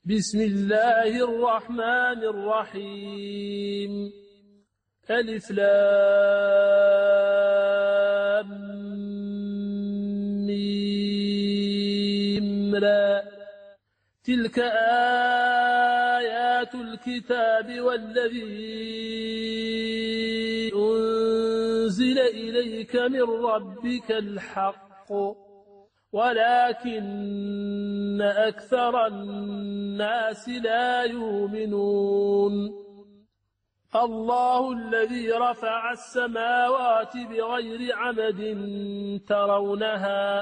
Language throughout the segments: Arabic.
بسم الله الرحمن الرحيم ألف لام ميم را تلك آيات الكتاب والذي أنزل إليك من ربك الحق ولكن أكثر الناس لا يؤمنون الله الذي رفع السماوات بغير عمد ترونها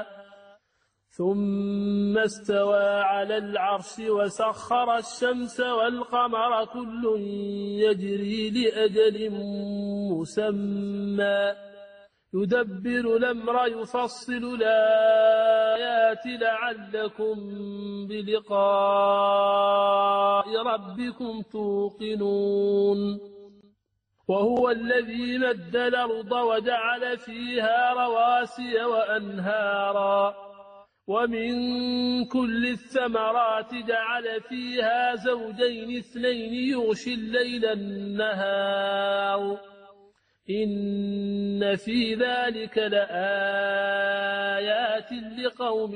ثم استوى على العرش وسخر الشمس والقمر كل يجري لأجل مسمى يدبر الأمر يفصل الآيات لعلكم بلقاء ربكم توقنون وهو الذي مد الأرض وجعل فيها رواسي وأنهارا ومن كل الثمرات جعل فيها زوجين اثنين يغشي الليل النهار إن في ذلك لآيات لقوم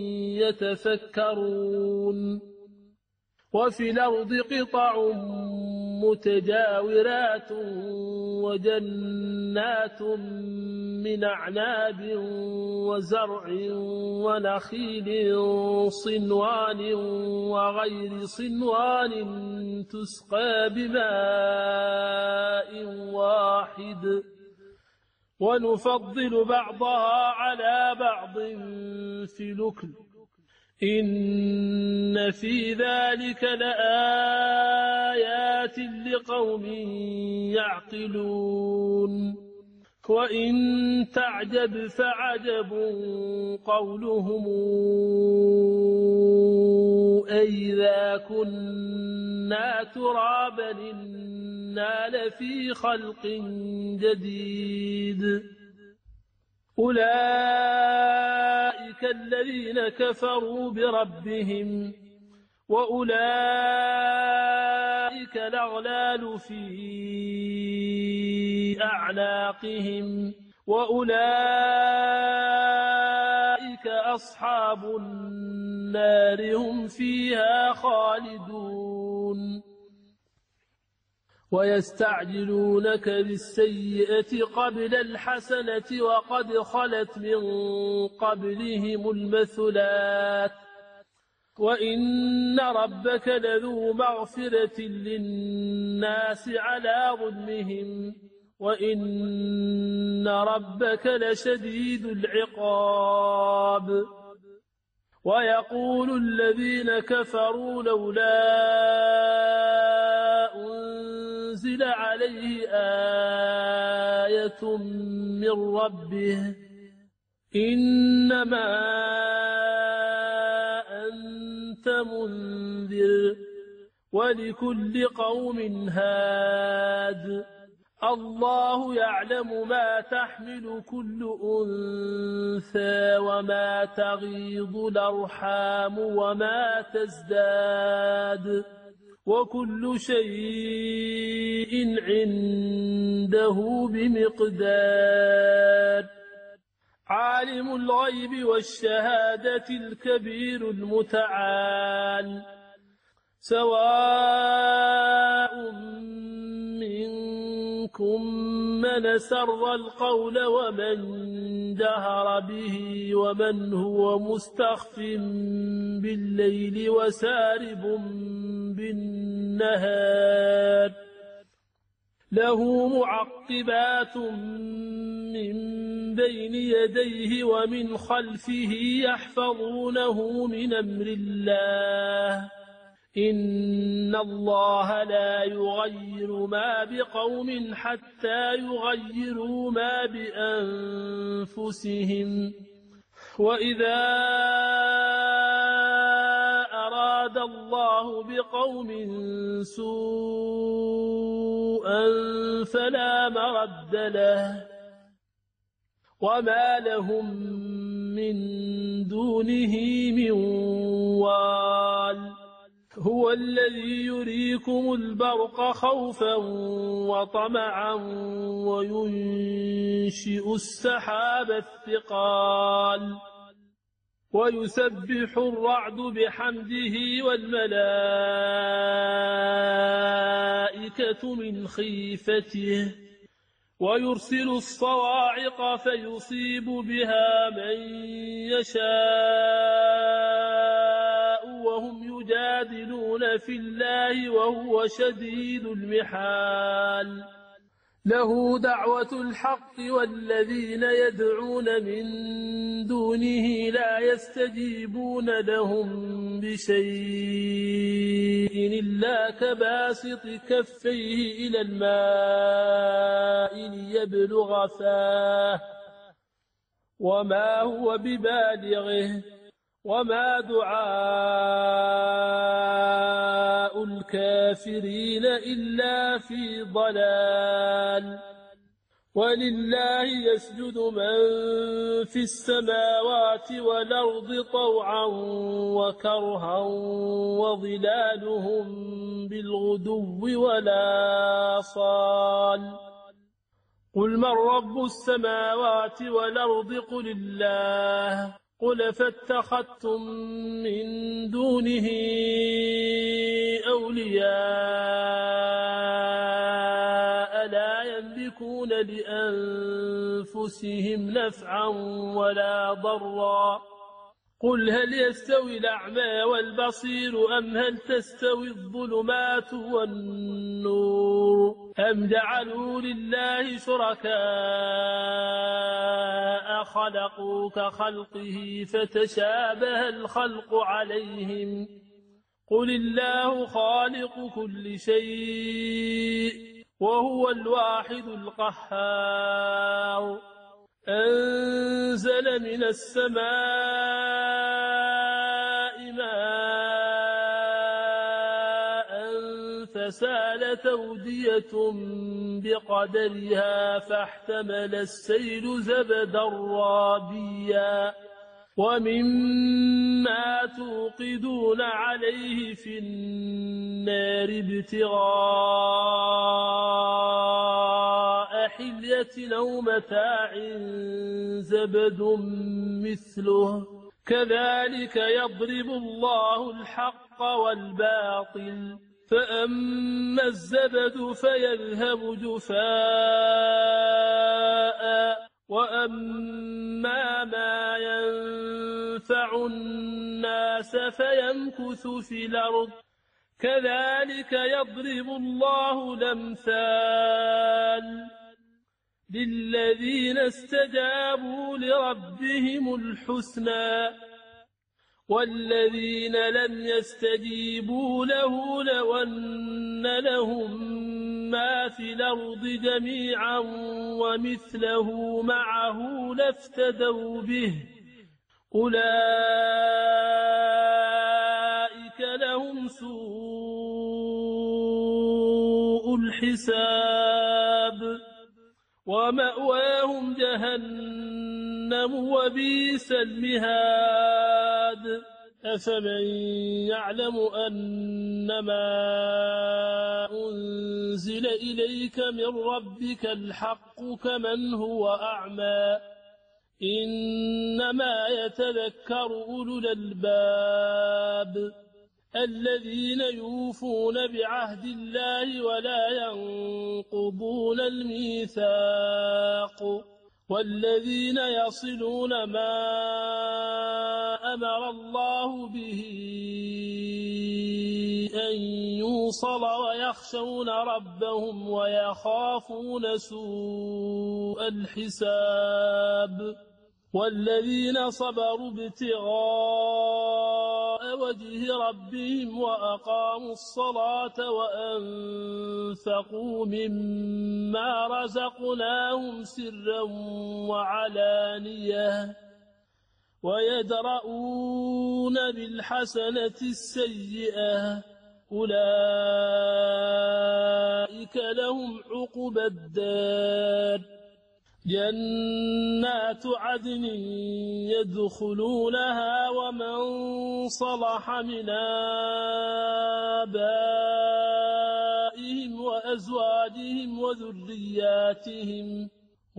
يتفكرون وفي الأرض قطع متجاورات وجنات من أعناب وزرع ونخيل صنوان وغير صنوان تسقى بماء واحد ونفضل بعضها على بعض في الأكل إن في ذلك لآيات لقوم يعقلون وإن تعجب فعجب قولهم أئذا كنا ترابا إنا لفي خلق جديد أولئك الذين كفروا بربهم وأولئك الأغلال في أعناقهم وأولئك أصحاب النار هم فيها خالدون ويستعجلونك بالسيئة قبل الحسنة وقد خلت من قبلهم المثلات وإن ربك لذو مغفرة للناس على ظلمهم وإن ربك لشديد العقاب ويقول الذين كفروا لولا أنزل عليه آية من ربه إنما أنت منذر ولكل قوم هاد الله يعلم ما تحمل كل أنثى وما تغيض الأرحام وما تزداد وكل شيء عنده بمقدار عالم الغيب والشهادة الكبير المتعال سواء منكم من سر القول ومن جهر به ومن هو مستخف بالليل وسارب بالنهار له معقبات من بين يديه ومن خلفه يحفظونه من أمر الله إن الله لا يغير ما بقوم حتى يغيروا ما بأنفسهم وإذا أراد الله بقوم سوءا فلا مرد له وما لهم من دونه من وال هو الذي يريكم البرق خوفا وطمعا وينشئ السحاب الثقال ويسبح الرعد بحمده والملائكة من خيفته ويرسل الصواعق فيصيب بها من يشاء وهم يجادلون في الله وهو شديد المحال له دعوة الحق والذين يدعون من دونه لا يستجيبون لهم بشيء إلا كباسط كفيه إلى الماء ليبلغ فاه وما هو ببالغه وما دعاء الكافرين إلا في ضلال ولله يسجد من في السماوات والأرض طوعا وكرها وظلالهم بالغدو ولا صال قل من رب السماوات والأرض قل الله قل فاتخذتم من دونه أولياء لا يملكون لأنفسهم نفعا ولا ضرا قل هل يستوي الأعمى والبصير أم هل تستوي الظلمات والنور أم جعلوا لله شركاء خلقوا كخلقه فتشابه الخلق عليهم قل الله خالق كل شيء وهو الواحد القهار أنزل من السماء ماء فسالت أودية بقدرها فاحتمل السيل زبدا رابيا ومما توقدون عليه في النار ابتغاء حلية أو متاع زبد مثله كذلك يضرب الله الحق والباطل فأما الزبد فيذهب جفاء وأما ما ينفع الناس فيمكث في الأرض كذلك يضرب الله الأمثال للذين استجابوا لربهم الحسنى والذين لم يستجيبوا له لو أن لهم ما في الأرض جميعا ومثله معه لافتدوا به أولئك لهم سوء الحساب ومأواهم جهنم وبئس المهاد أفمن يعلم أنما أنزل إليك من ربك الحق كمن هو أعمى إنما يتذكر أولو الألباب الذين يوفون بعهد الله ولا ينقضون الميثاق والذين يصلون ما أمر الله به أن يوصل ويخشون ربهم ويخافون سوء الحساب والذين صبروا ابتغاء وجه ربهم وأقاموا الصلاة وأنفقوا مما رزقناهم سرا وعلانية ويدرؤون بالحسنة السيئة أولئك لهم عقبى الدار جنات عدن يدخلونها ومن صلح من آبائهم وأزواجهم وذرياتهم،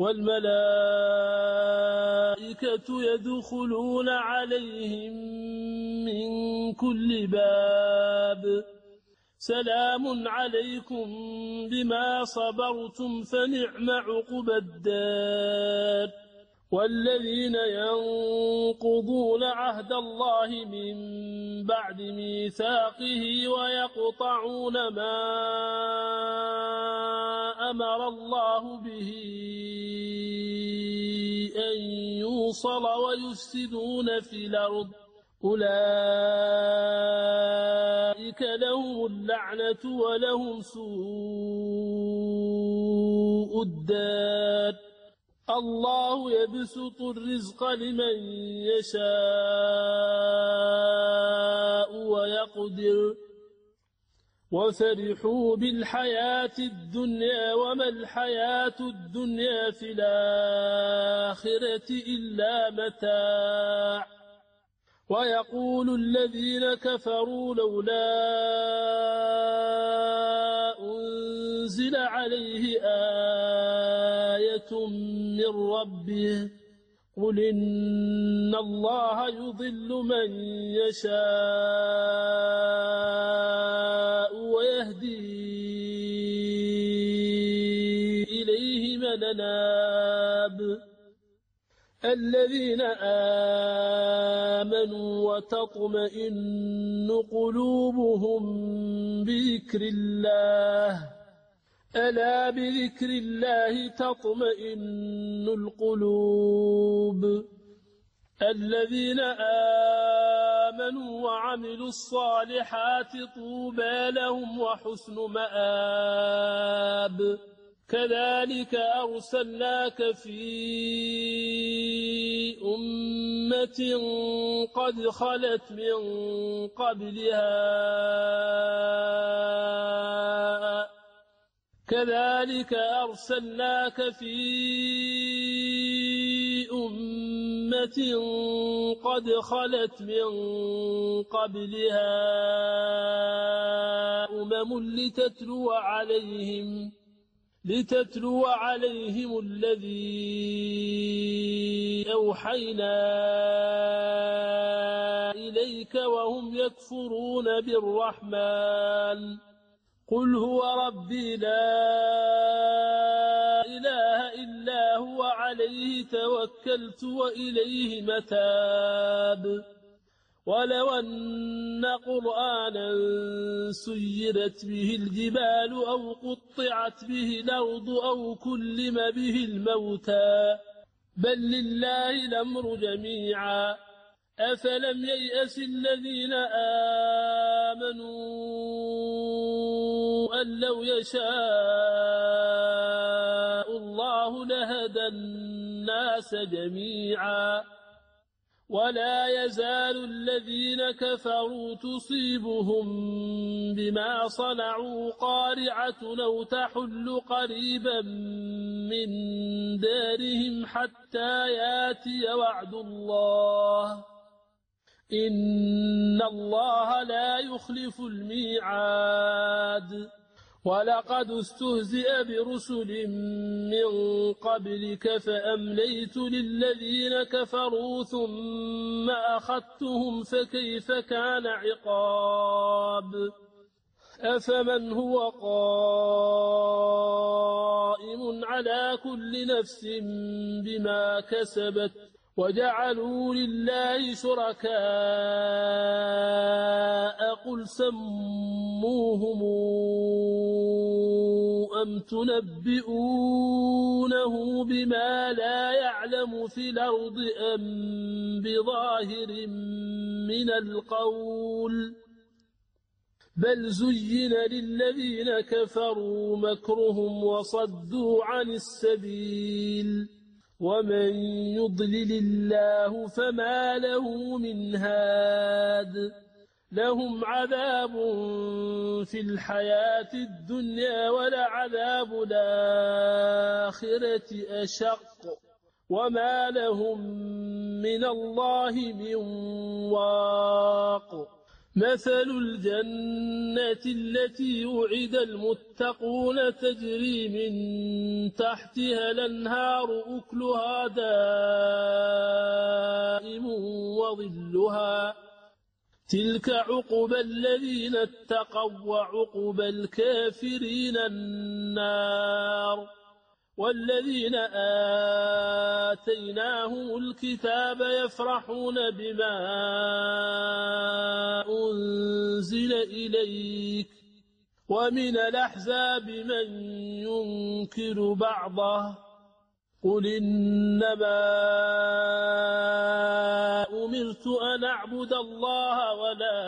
والملائكة يدخلون عليهم من كل باب. سلام عليكم بما صبرتم فنعم عقبى الدار. والذين ينقضون عهد الله من بعد ميثاقه ويقطعون ما أمر الله به أن يوصل ويفسدون في الأرض، أولئك لهم اللعنة ولهم سوء الدار. الله يبسط الرزق لمن يشاء ويقدر، وفرحوا بالحياة الدنيا وما الحياة الدنيا في الآخرة إلا متاع. ويقول الذين كفروا لولا أنزل عليه آية من ربه، قل إن الله يضل من يشاء ويهدي إليه من أناب. الذين آمنوا وتطمئن قلوبهم بذكر الله، ألا بذكر الله تطمئن القلوب. الذين آمنوا وعملوا الصالحات طوبى لهم وحسن مآب. كذلك أرسلناك في أمة قد خلت من قبلها كذلك أرسلناك في أمة قد خلت من قبلها لتتلو عليهم الذي أوحينا إليك وهم يكفرون بالرحمن. قل هو ربي لا إله إلا هو عليه توكلت وإليه متاب. ولو أن قرآنا سيرت به الجبال أو قطعت به الأرض أو كلم به الموتى بل لله الأمر جميعا. أفلم ييأس الذين آمنوا أن لو يشاء الله لهدى الناس جميعا. ولا يزال الذين كفروا تصيبهم بما صنعوا قارعة أو تحل قريبا من دارهم حتى ياتي وعد الله إن الله لا يخلف الميعاد. ولقد استهزئ برسل من قبلك فأمليت للذين كفروا ثم أخذتهم فكيف كان عقاب. أفمن هو قائم على كل نفس بما كسبت وجعلوا لله شركاء قل سموهم أم تنبئونه بما لا يعلم في الأرض أم بظاهر من القول بل زين للذين كفروا مكرهم وصدوا عن السبيل ومن يضلل الله فما له من هاد. لهم عذاب في الحياة الدنيا ولعذاب الآخرة أشق وما لهم من الله من واق. مثل الجنة التي وعد المتقون تجري من تحتها الأنهار أكلها دائم وظلها تلك عقبى الذين اتقوا وعقبى الكافرين النار والذين آتيناهم الكتاب يفرحون بما أنزل إليك ومن الأحزاب من ينكر بعضه قل إنما أمرت أن أعبد الله ولا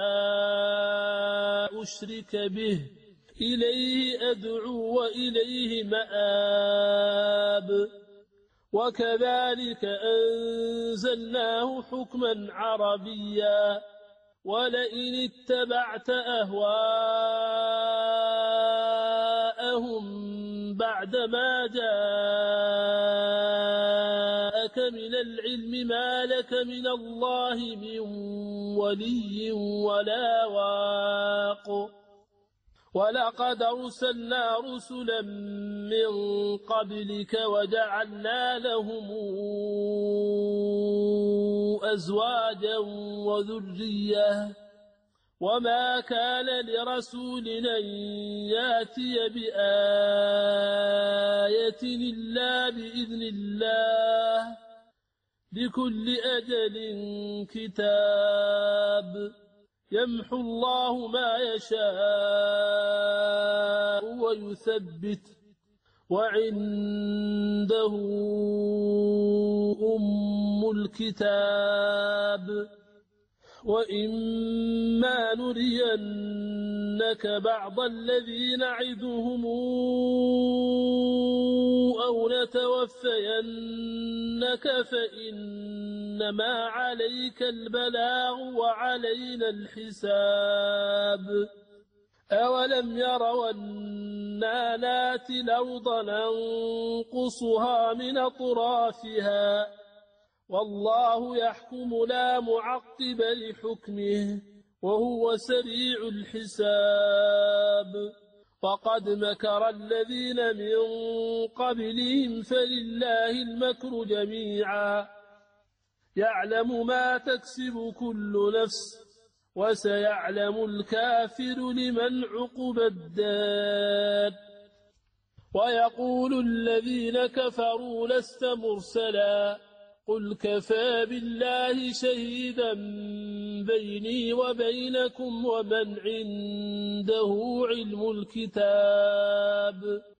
أشرك به إليه أدعو وإليه مآب وكذلك أنزلناه حكما عربيا ولئن اتبعت أهواءهم بعدما جاءك من العلم ما لك من الله من ولي ولا واق ولقد أرسلنا رسلا من قبلك وجعلنا لهم أزواجا وذرية وما كان لرسول أن يأتي بآية إلا بإذن الله لكل أجل كتاب يمحو الله ما يشاء ويثبت وعنده أم الكتاب وإما نرينك بعض الذي نعدهم أو نتوفينك فإنما عليك البلاغ وعلينا الحساب أولم يروا أنا ناتي الأرض ننقصها من أطرافها والله يحكم لا معقب لحكمه وهو سريع الحساب وقد مكر الذين من قبلهم فلله المكر جميعا يعلم ما تكسب كل نفس وسيعلم الكافر لمن عقبى الدار ويقول الذين كفروا لست مرسلا قل كفى بالله شهيدا بيني وبينكم ومن عنده علم الكتاب